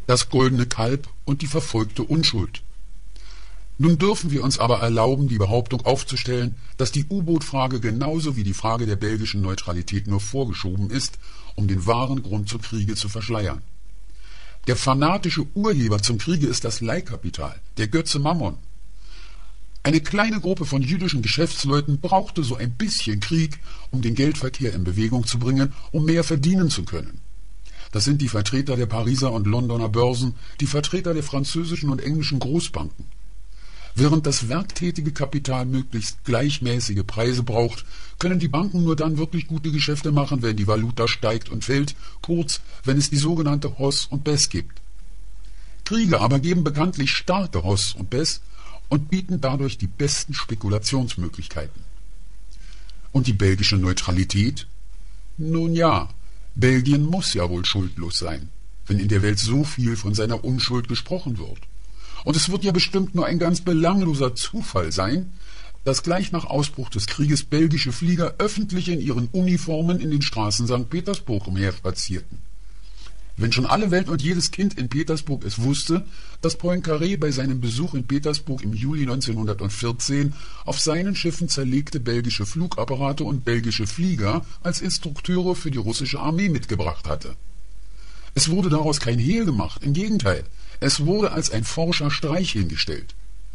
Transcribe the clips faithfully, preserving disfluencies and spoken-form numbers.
das goldene Kalb und die verfolgte Unschuld. Nun dürfen wir uns aber erlauben, die Behauptung aufzustellen, dass die U-Boot-Frage genauso wie die Frage der belgischen Neutralität nur vorgeschoben ist, um den wahren Grund zum Kriege zu verschleiern. Der fanatische Urheber zum Kriege ist das Leihkapital, der Götze Mammon. Eine kleine Gruppe von jüdischen Geschäftsleuten brauchte so ein bisschen Krieg, um den Geldverkehr in Bewegung zu bringen, um mehr verdienen zu können. Das sind die Vertreter der Pariser und Londoner Börsen, die Vertreter der französischen und englischen Großbanken. Während das werktätige Kapital möglichst gleichmäßige Preise braucht, können die Banken nur dann wirklich gute Geschäfte machen, wenn die Valuta steigt und fällt, kurz, wenn es die sogenannte Hausse und Baisse gibt. Kriege aber geben bekanntlich starke Hausse und Baisse und bieten dadurch die besten Spekulationsmöglichkeiten. Und die belgische Neutralität? Nun ja, Belgien muss ja wohl schuldlos sein, wenn in der Welt so viel von seiner Unschuld gesprochen wird. Und es wird ja bestimmt nur ein ganz belangloser Zufall sein, dass gleich nach Ausbruch des Krieges belgische Flieger öffentlich in ihren Uniformen in den Straßen Sankt Petersburg umherspazierten. Wenn schon alle Welt und jedes Kind in Petersburg es wusste, dass Poincaré bei seinem Besuch in Petersburg im Juli neunzehnhundertvierzehn auf seinen Schiffen zerlegte belgische Flugapparate und belgische Flieger als Instrukteure für die russische Armee mitgebracht hatte. Es wurde daraus kein Hehl gemacht, im Gegenteil, es wurde als ein forscher Streich hingestellt.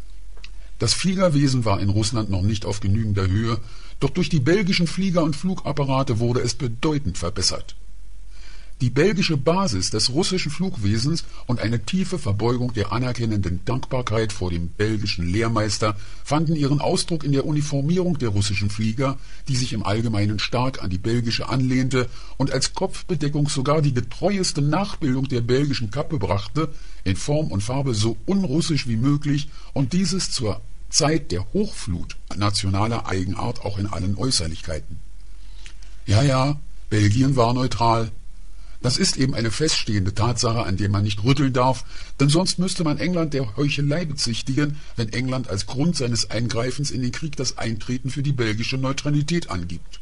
Das Fliegerwesen war in Russland noch nicht auf genügender Höhe, doch durch die belgischen Flieger und Flugapparate wurde es bedeutend verbessert. Die belgische Basis des russischen Flugwesens und eine tiefe Verbeugung der anerkennenden Dankbarkeit vor dem belgischen Lehrmeister fanden ihren Ausdruck in der Uniformierung der russischen Flieger, die sich im Allgemeinen stark an die belgische anlehnte und als Kopfbedeckung sogar die getreueste Nachbildung der belgischen Kappe brachte, in Form und Farbe so unrussisch wie möglich und dieses zur Zeit der Hochflut nationaler Eigenart auch in allen Äußerlichkeiten. Ja, ja, Belgien war neutral. Das ist eben eine feststehende Tatsache, an der man nicht rütteln darf, denn sonst müsste man England der Heuchelei bezichtigen, wenn England als Grund seines Eingreifens in den Krieg das Eintreten für die belgische Neutralität angibt.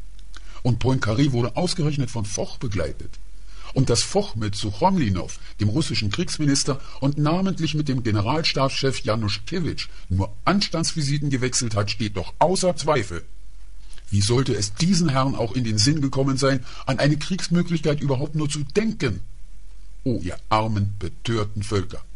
Und Poincaré wurde ausgerechnet von Foch begleitet. Und dass Foch mit Suchomlinow, dem russischen Kriegsminister, und namentlich mit dem Generalstabschef Januszkiewicz nur Anstandsvisiten gewechselt hat, steht doch außer Zweifel. Wie sollte es diesen Herren auch in den Sinn gekommen sein, an eine Kriegsmöglichkeit überhaupt nur zu denken? Oh, ihr armen, betörten Völker!